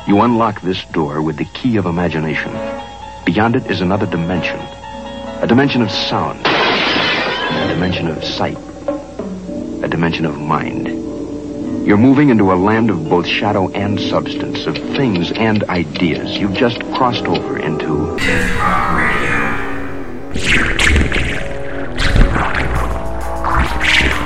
You unlock this door with the key of imagination. Beyond it is another dimension. A dimension of sound. A dimension of sight. A dimension of mind. You're moving into a land of both shadow and substance, of things and ideas. You've just crossed over into Death Rock Radio. You're tuned in to the Rock and Roll Creep Show.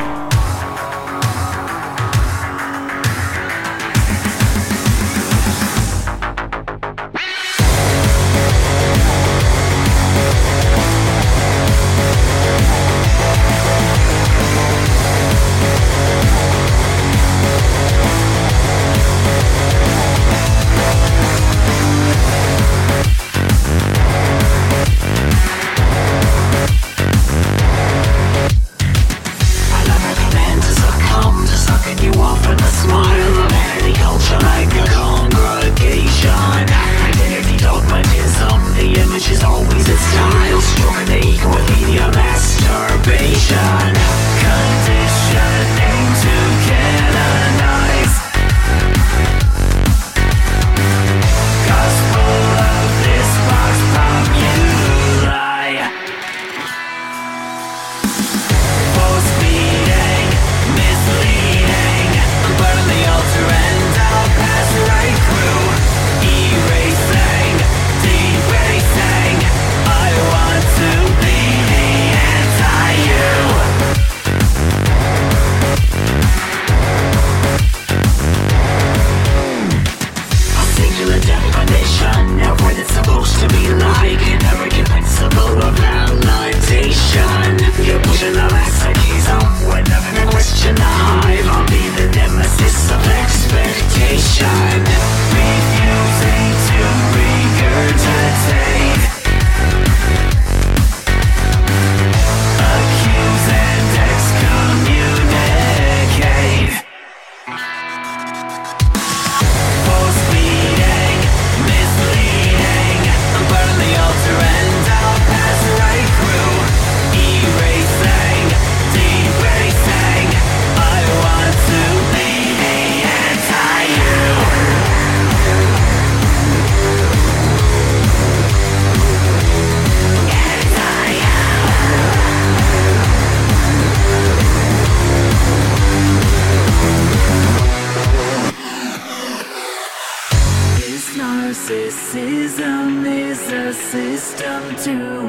Narcissism is a system to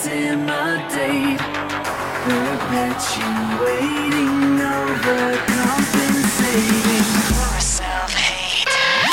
intimidate, perpetuating, overcompensating for self-hate.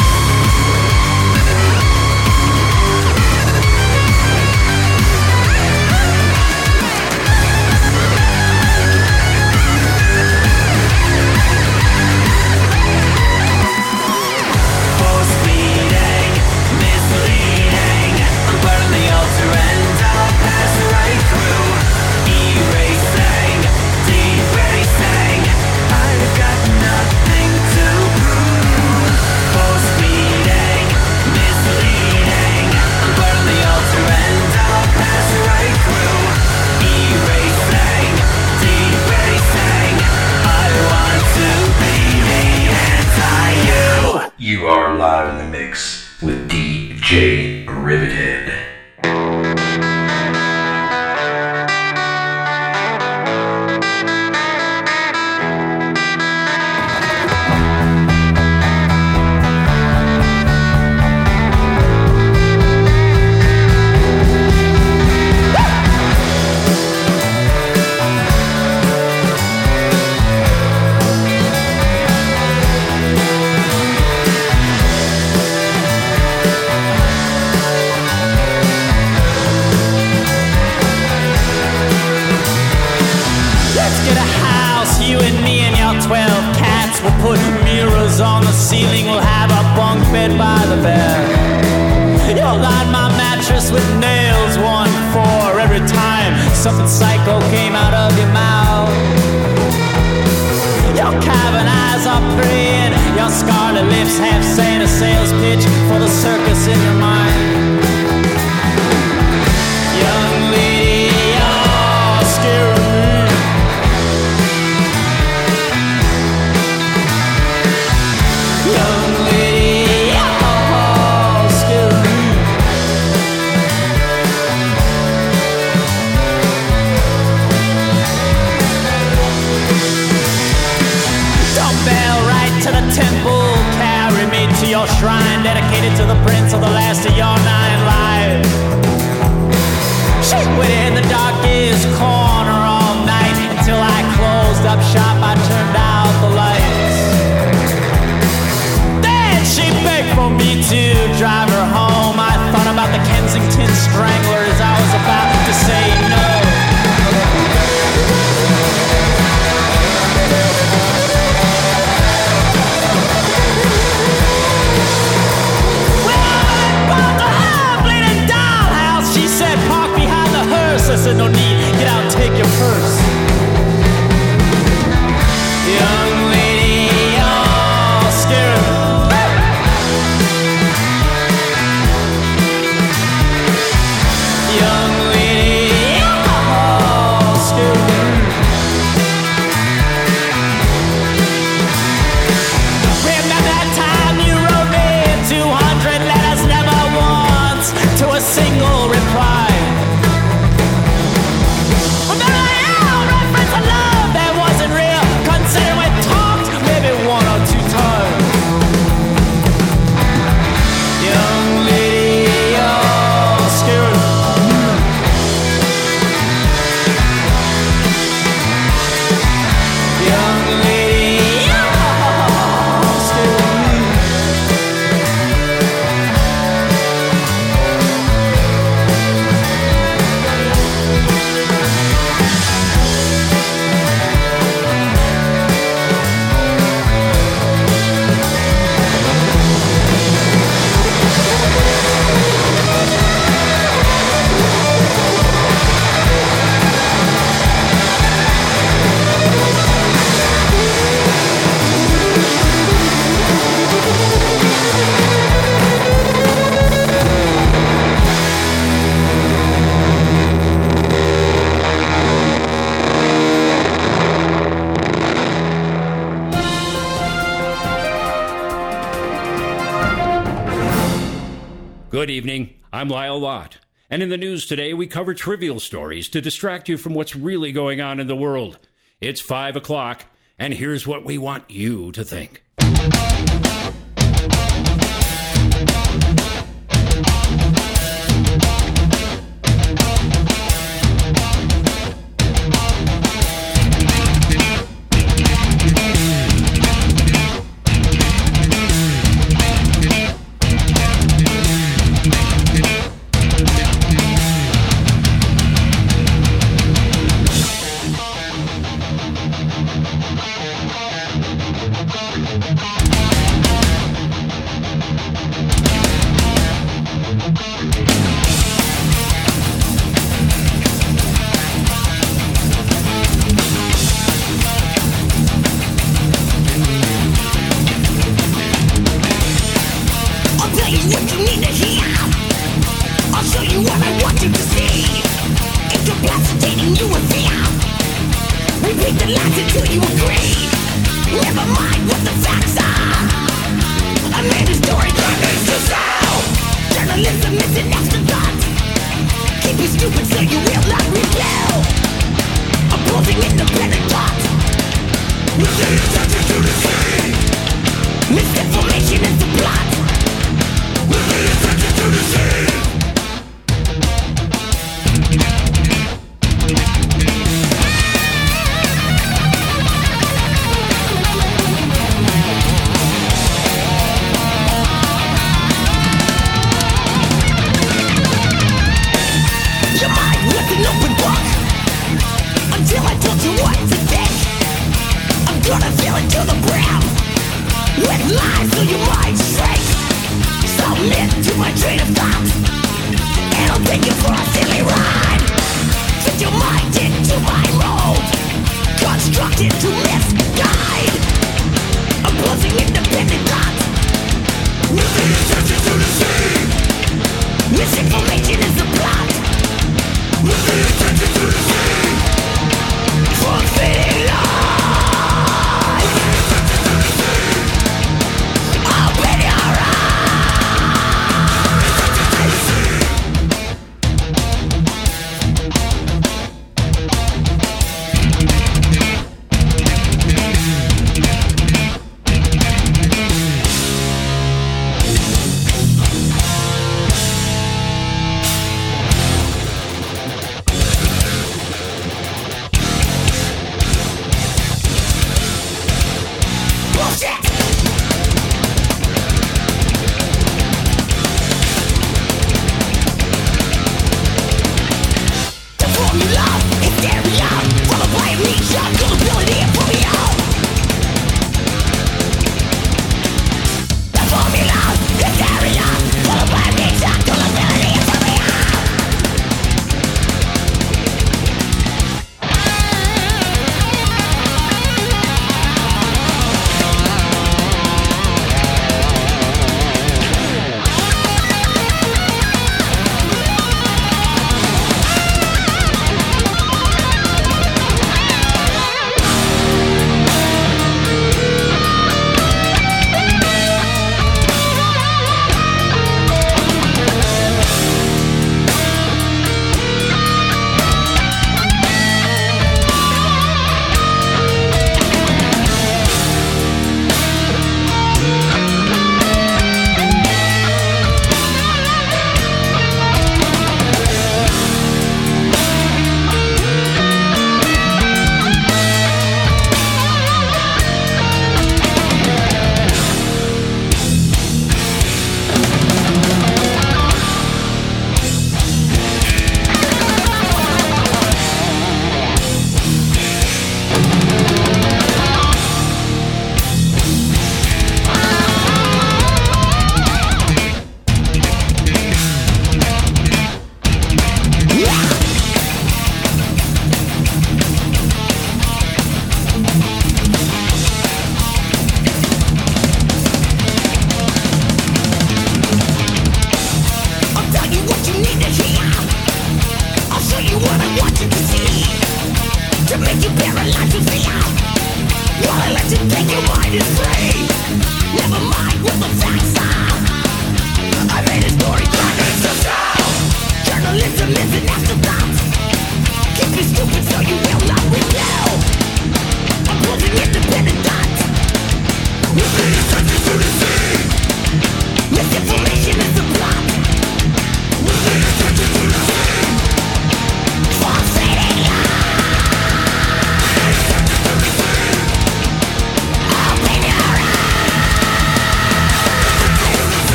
You are live in the mix with DJ Riveted. Put mirrors on the ceiling, we'll have a bunk bed by the bed. You'll line my mattress with nails, 1 for every time something psycho came out of your mouth. Your cavern eyes are praying, your scarlet lips half saying a sales pitch for the circus in your mind. Young lady, you're scaring me. Young lady, oh, shrine dedicated to the prince of the last of your 9 lives. She waited in the darkest corner all night until I closed up shop. I turned out the lights. Then she begged for me to drive her home. I thought about the Kensington Stranglers. I was about to say no. I said, no need, get out, take your purse. Young lady, all scared. Young lady, all scared. Remember that time you wrote me 200 letters, never once to a single reply. Good evening, I'm Lyle Lott, and in the news today we cover trivial stories to distract you from what's really going on in the world. It's 5 o'clock, and here's what we want you to think.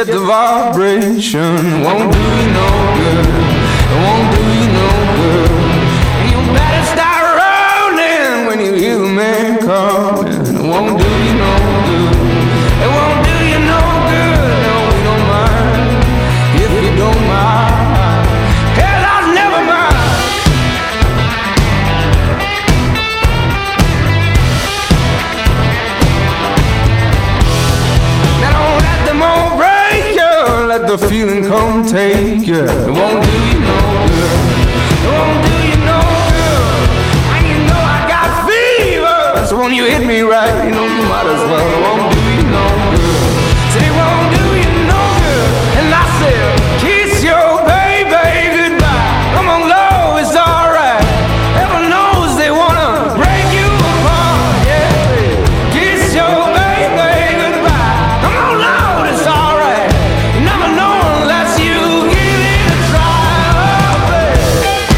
the vibration, won't do you no good. It won't do you no good. And you better start rolling when you hear the man coming. It won't do you no good. It won't do you no good. No, we don't mind if you don't mind. Hell, I'll never mind. Now don't let them all break you. Let the feeling come take you. It won't do you no good. It won't do you no good. And you know I got fever. So when you hit me right, you know you might as well. It won't do you no good. Say it won't do you no good. And I said, kiss your baby goodbye. Come on, love, it's alright. Heaven knows they wanna break you apart. Yeah, kiss your baby goodbye. Come on, love, it's alright. You never know unless you give it a try. Oh, baby.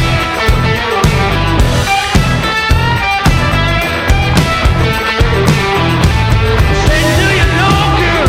Say, do you know good?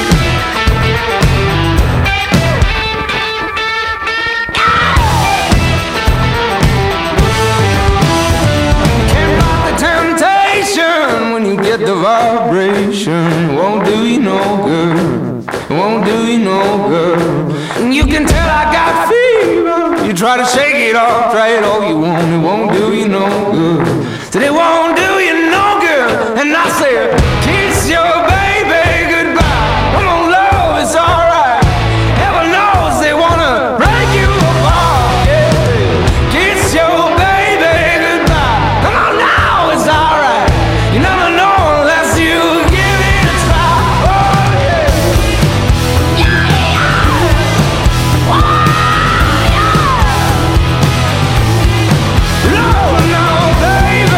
Can't fight the temptation when you get the vibration. Won't do you no good. Won't do you no good. And you can tell I got fever. You try to shake it off, try it all you want. It won't do you no good. Said it won't do you no good. And I said, kiss your baby goodbye. Come on, love, it's alright. Heaven knows they wanna break you apart. Yeah. Kiss your baby goodbye. Come on now, it's alright. You never know unless you give it a try. Oh yeah. No, no, baby.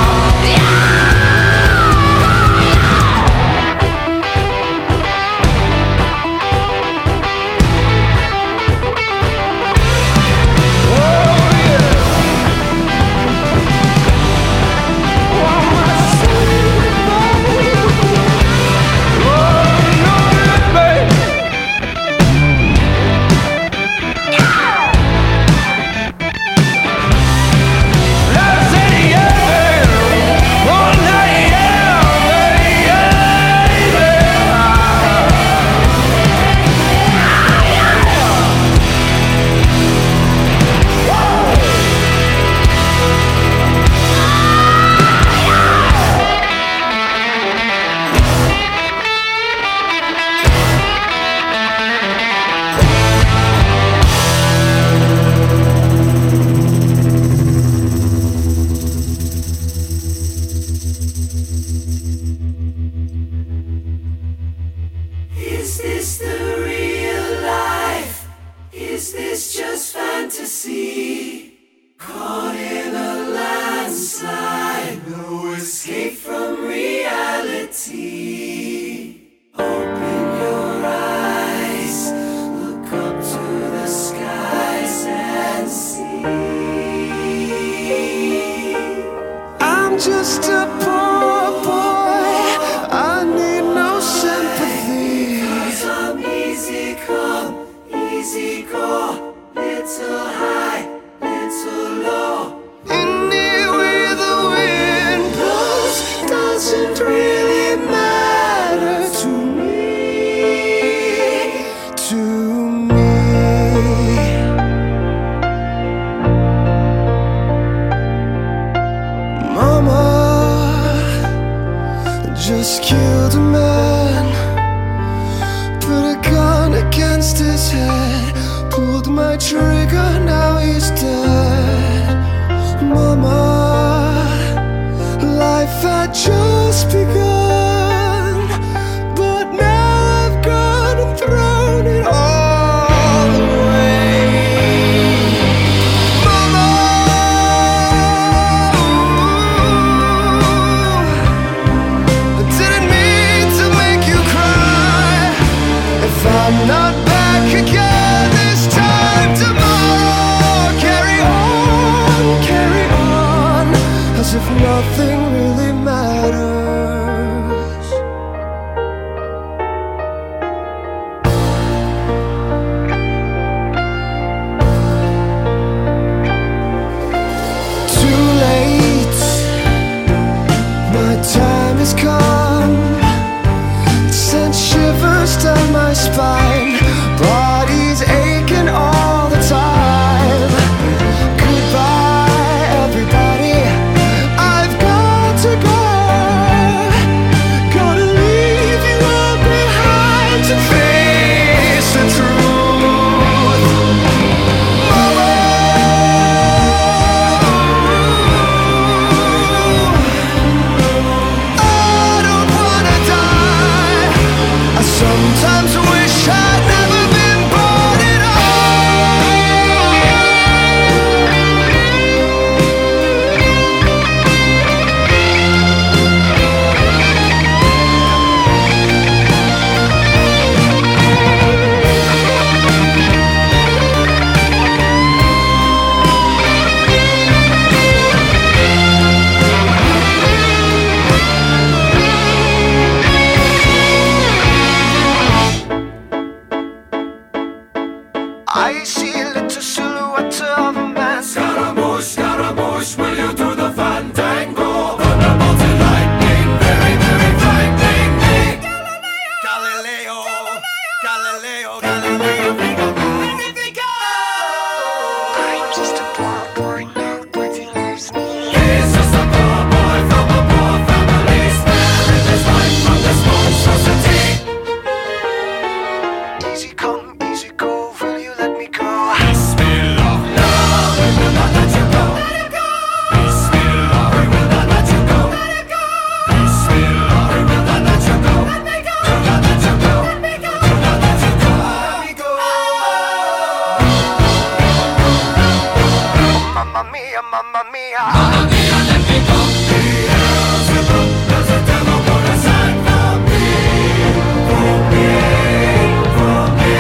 Is this the real life? Is this just fantasy? Caught in a landslide, no escape from reality. Open your eyes, look up to the skies and see. I'm just a poor boy, I need no sympathy. 'Cause I'm easy come, easy go, little high, little low. Any way the wind blows doesn't really matter to me, to me. Mama just killed a man, put a gun against his head, pulled my trigger, now he's dead. Mama, life had just begun, but now I've gone and thrown it all away. Mama, I didn't mean to make you cry. If I'm not back again this time tomorrow, I see a little silhouette of a man. Scaramouche, will you do the fandango? Thunderbolts and lightning, very, very frightening me. Galileo, Galileo, Galileo, Magnifico! I'm just a poor boy now, but he loves me. He's just a poor boy from a poor family, sparing his life from this monstrosity. Easy come, easy go, will you let me go? Bismillah, no, we will not let you go. Bismillah, we will not let you go. Bismillah, we will not let you go. Will not let you go. Will not let you go. Let me go. Mamma mia, mamma mia. Mamma mia, let me go. Beelzebub, there's a devil put aside for me. For me, for me.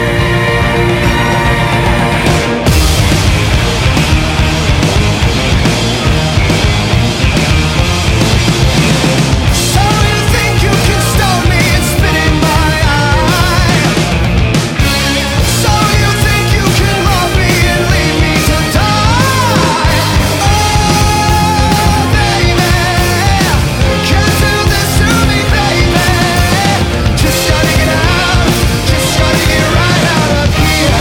So you think you can stone me and spit in my eye? So you think you can love me and leave me to die? Oh, baby, can't do this to me, baby. Just shutting it out, just shutting it right out of here.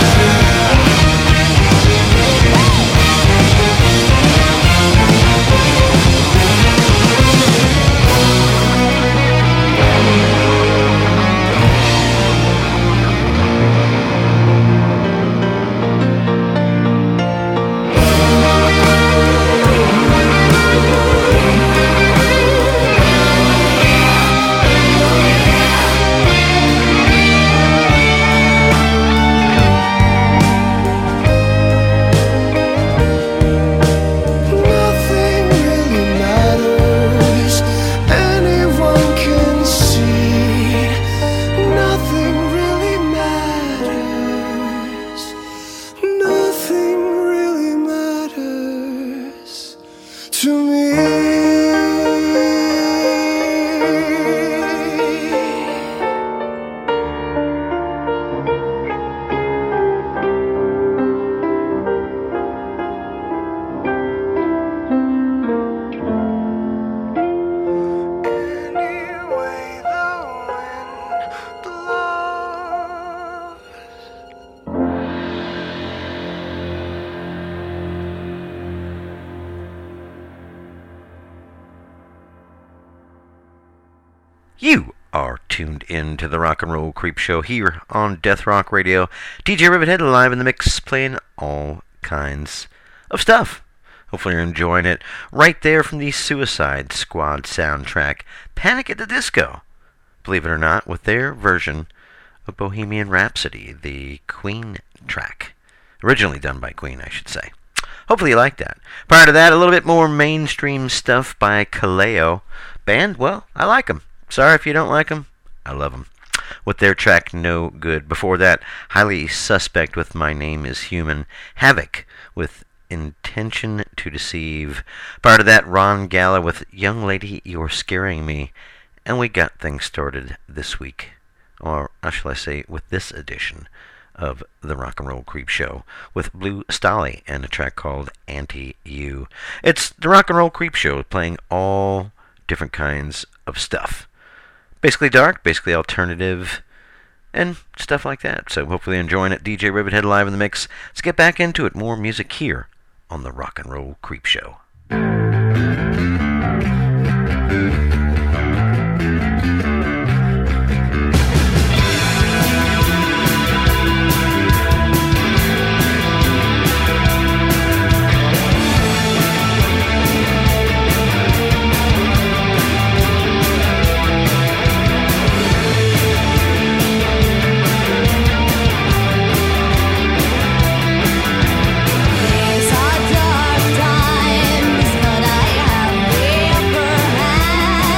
Nothing really matters, anyone can see. Nothing really matters. Nothing really matters to me. Anyway, the wind blows. You are tuned in to the Rock and Roll Creep Show here on Death Rock Radio. DJ Rivethead live in the mix, playing all kinds of stuff. Hopefully you're enjoying it. Right there from the Suicide Squad soundtrack, Panic at the Disco. Believe it or not, with their version of Bohemian Rhapsody, the Queen track. Originally done by Queen, I should say. Hopefully you like that. Prior to that, a little bit more mainstream stuff by Kaleo. Band, well, I like them. Sorry if you don't like them. I love them. With their track No Good. Before that, Highly Suspect with My Name is Human. Havoc with Intention to Deceive. Prior to that, Ron Gala with Young Lady, You're Scaring Me. And we got things started this week, or how shall I say, with this edition of the Rock and Roll Creep Show, with Blue Stolly and a track called Anti-You. It's the Rock and Roll Creep Show, playing all different kinds of stuff. Basically dark, basically alternative, and stuff like that. So hopefully you're enjoying it. DJ Rivethead live in the mix. Let's get back into it. More music here on the Rock and Roll Creep Show. These are dark times, but I have the upper hand.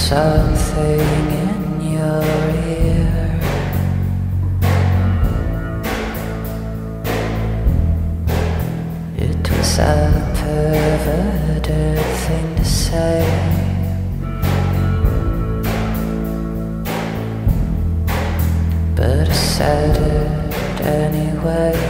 something in your ear. It was a perverted thing to say. But I said it anyway.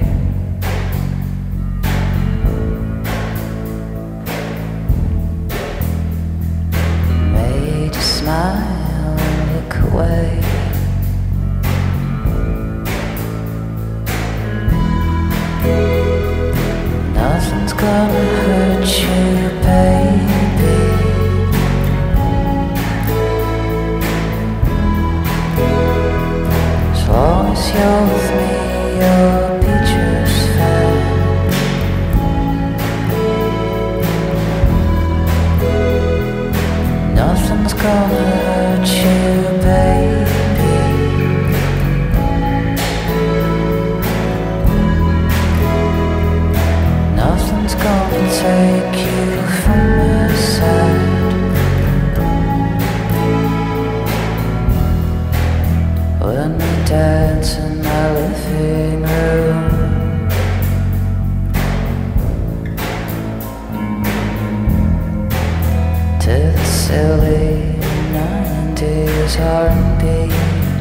Made you smile and look away. Nothing's gonna hurt you, baby. As long as you're with me, you'll be just fine. Nothing's gonna hurt you, baby. Nothing's gonna take you from my side. When we dance in my living room, to the silly 90s R&B.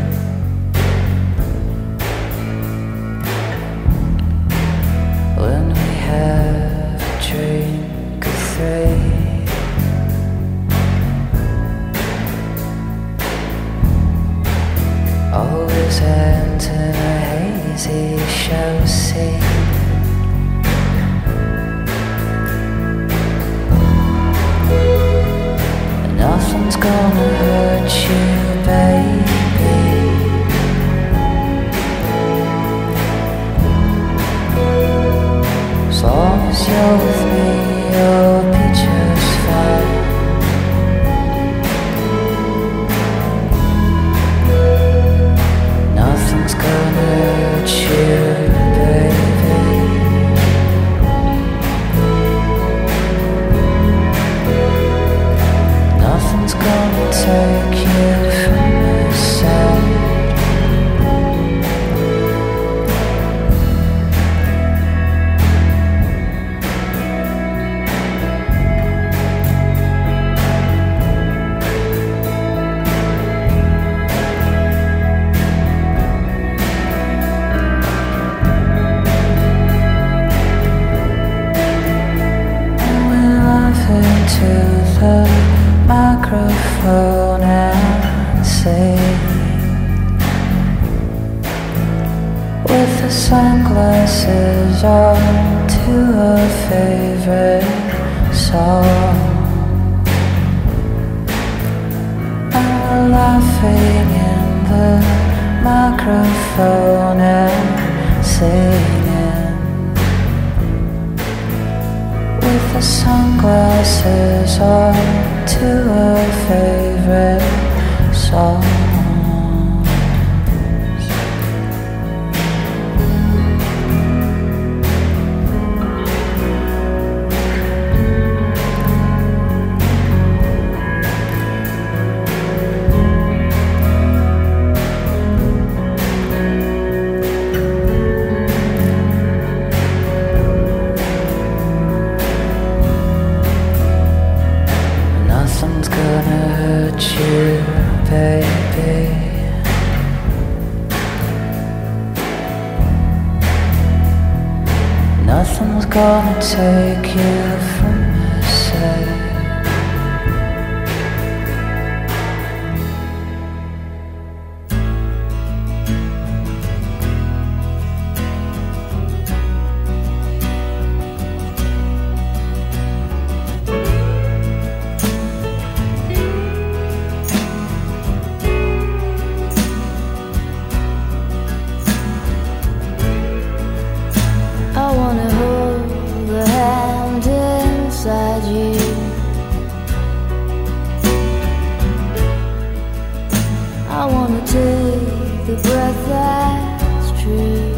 When we have a drink or three, always ends in a hazy show scene. Nothing's gonna hurt you, baby. As long as you're with me, you'll be just fine. Nothing's gonna hurt you, baby. Nothing's gonna take you from my side. To the microphone and sing with the sunglasses on to a favorite song. And we're laughing in the microphone and singing with the sunglasses on to a favorite song. Nothing's gonna hurt you, baby. Nothing's gonna take you from my side. I wanna hold the hand inside you. I wanna take the breath that's true.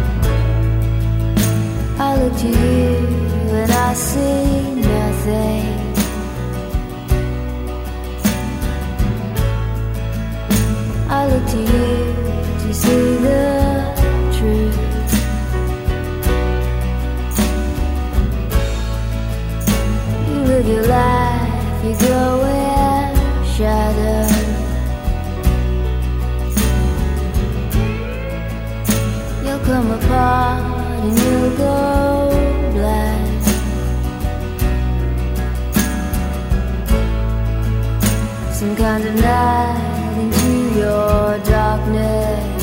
I look to you and I see nothing. come apart and you'll go black. Some kind of night into your darkness.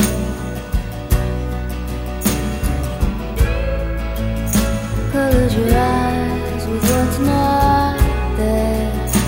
Close your eyes with what's not there.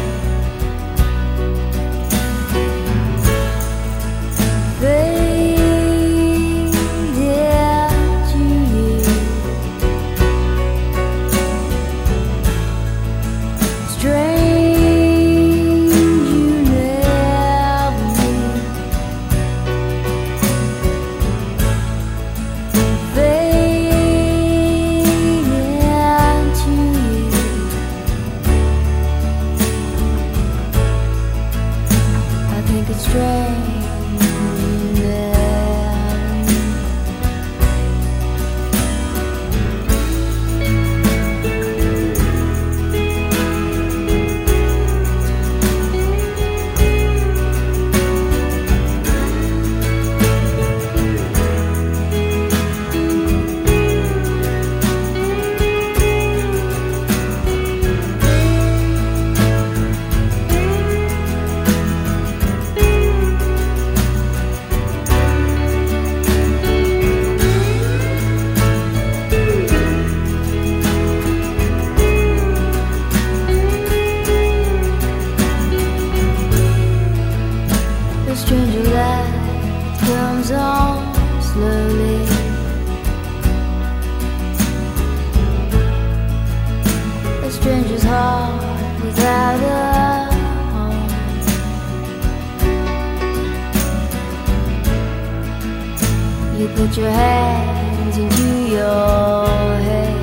Put your hands into your head.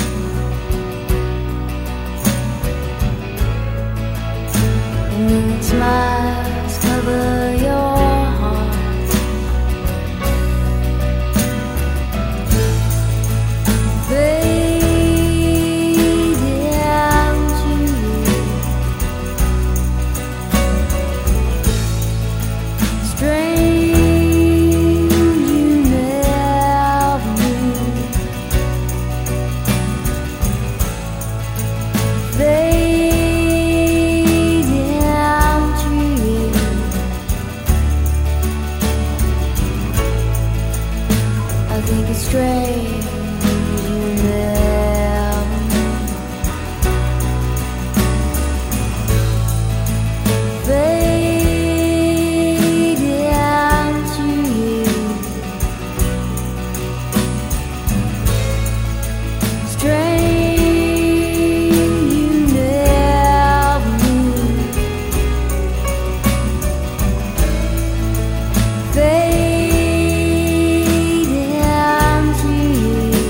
And then smiles cover your heart. Fade down to you. Strange. Fade down to you.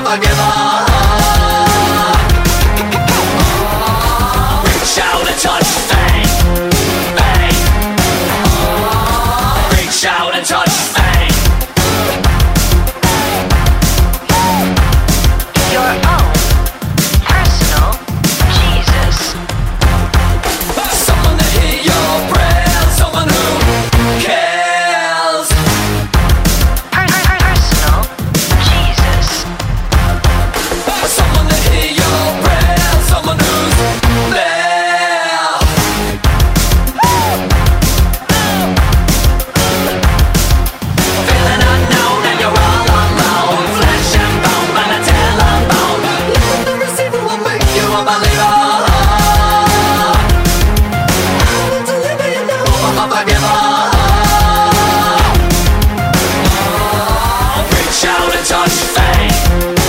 a giver. Reach out and touch fate, fate. Reach out and touch fate. Your own personal Jesus. Someone to hear your prayers, someone who cares. Personal Jesus. Someone to hear your prayers, someone who's there. Feeling unknown and you're all alone. Flesh and bone and a telephone. Love the receiver will make you a believer. I'm a forgiver. Reach out and touch fate.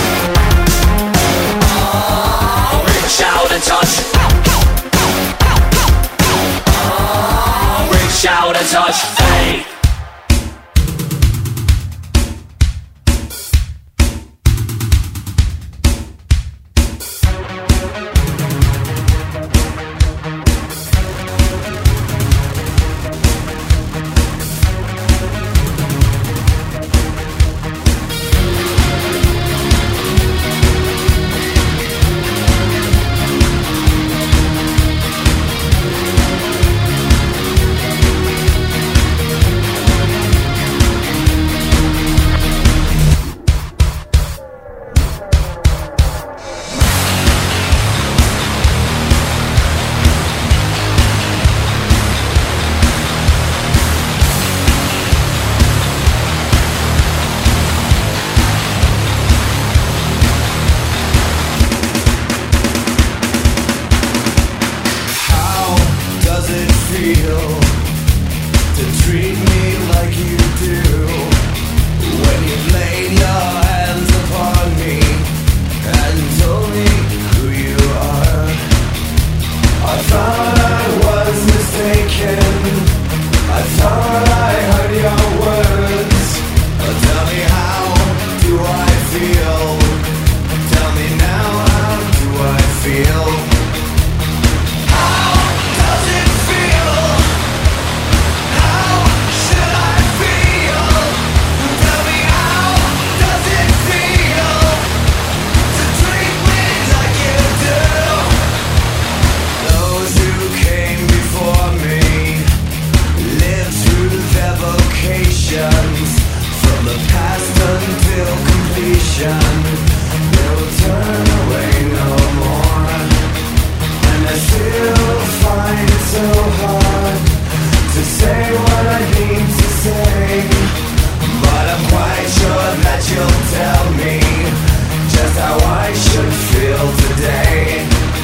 Reach out and touch. Reach out and touch fate. How does it feel to treat me like you do? When you've laid your hands upon me and told me who you are. I thought I was mistaken. I thought I heard your words. Tell me, how do I feel? Tell me now, how do I feel? How does it feel? How should I feel? Tell me, how does it feel to treat me like you do? Those who came before me lived through their vocations, from the past until completion. They will turn away no more. And I still find it so hard to say what I need to say. But I'm quite sure that you'll tell me just how I should feel today.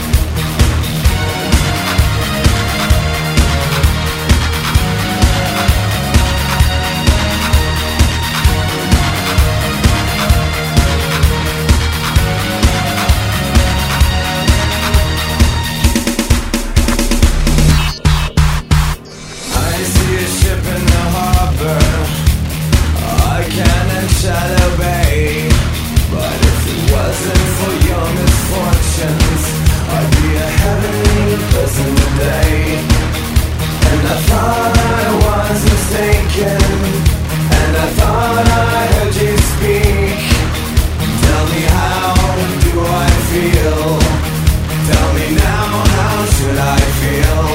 I see a ship in the harbor. I can and shall obey. But if it wasn't for your misfortunes, I'd be a heavenly person today. And I thought I was mistaken, and I thought I heard you speak. Tell me, how do I feel? Tell me now, how should I feel?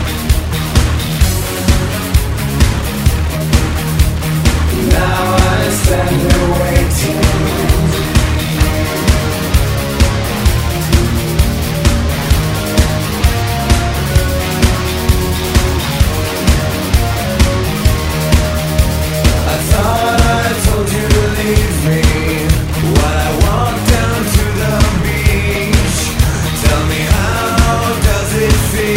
Now I stand here waiting. I thought I told you to leave me when I walked down to the beach. Tell me, how does it feel?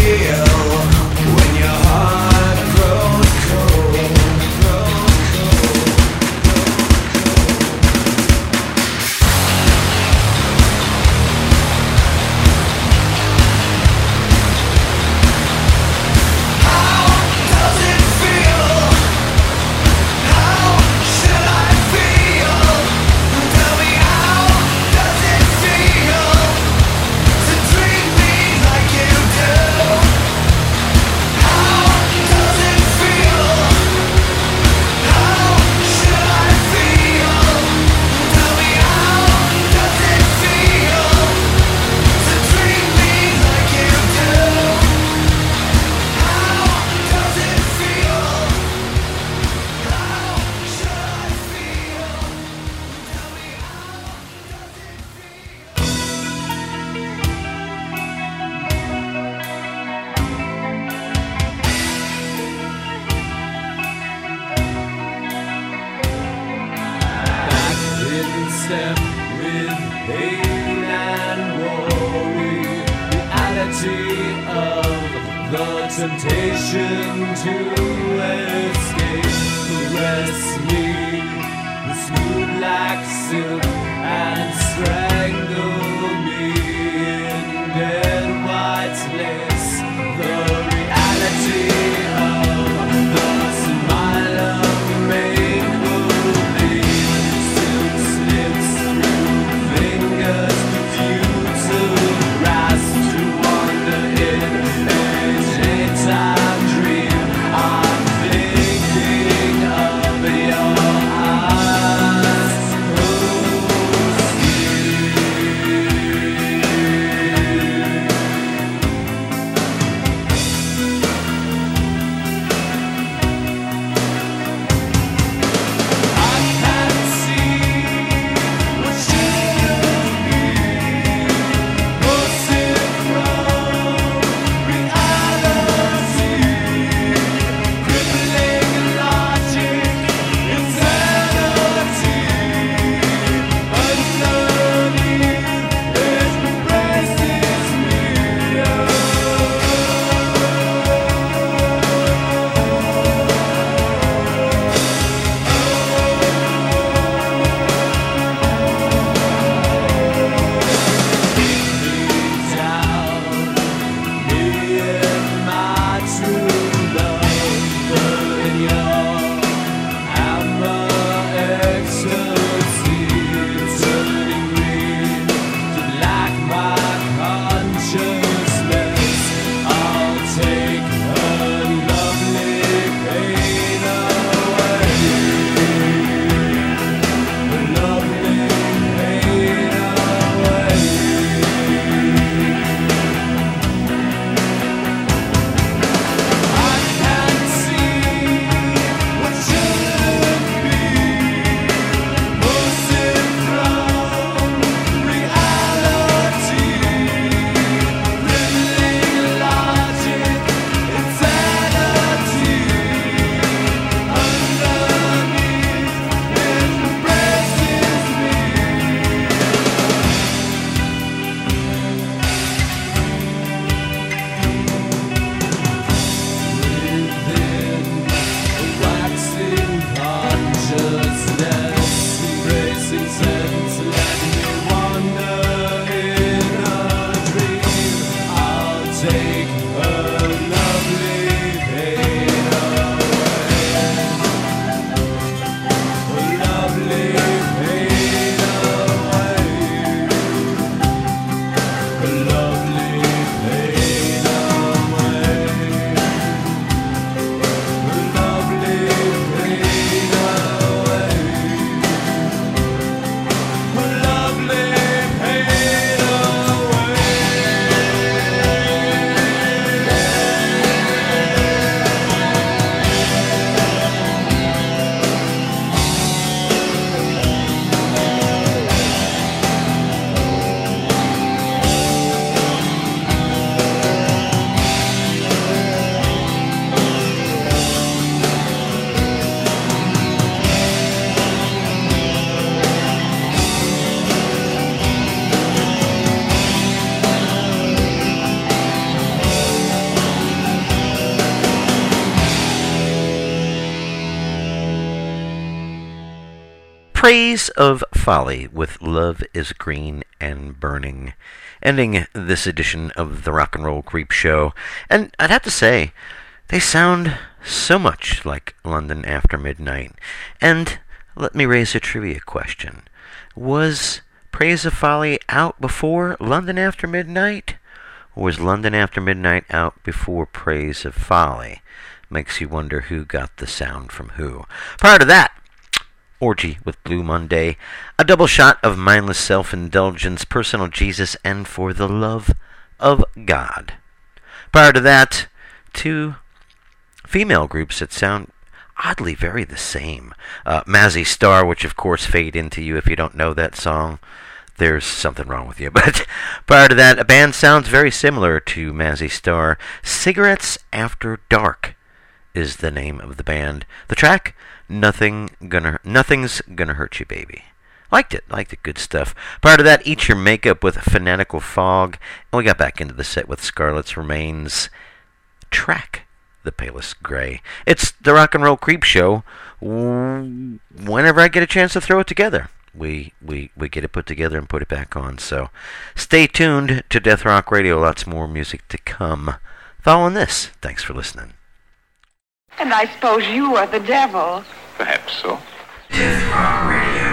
temptation to escape. Caress me, smooth like silk, and strangle me in dead white lace. The reality of the smile of make-believe still slips through fingers due to grasp to wander in a daytime dream. I'm thinking of your eyes. Praise of Folly with Love is Green and Burning, ending this edition of the Rock and Roll Creep Show. And I'd have to say, they sound so much like London After Midnight. And let me raise a trivia question. Was Praise of Folly out before London After Midnight? Or was London After Midnight out before Praise of Folly? Makes you wonder who got the sound from who. Prior to that, Orgy with Blue Monday, a double shot of Mindless Self-Indulgence, Personal Jesus, and For the Love of God. Prior to that, two female groups that sound oddly very the same. Mazzy Star, which of course Fade Into You. If you don't know that song, there's something wrong with you. But prior to that, a band sounds very similar to Mazzy Star. Cigarettes After Dark is the name of the band. The track, Nothing's Gonna Hurt You, Baby. Liked it, good stuff. Prior to that, Eat Your Makeup with Fanatical Fog. And we got back into the set with Scarlet's Remains, track, The Palest Gray. It's the Rock and Roll Creep Show. Whenever I get a chance to throw it together, we get it put together and put it back on. So stay tuned to Death Rock Radio. Lots more music to come. Following this, thanks for listening. And I suppose you are the devil. Perhaps so. Death Rock Radio.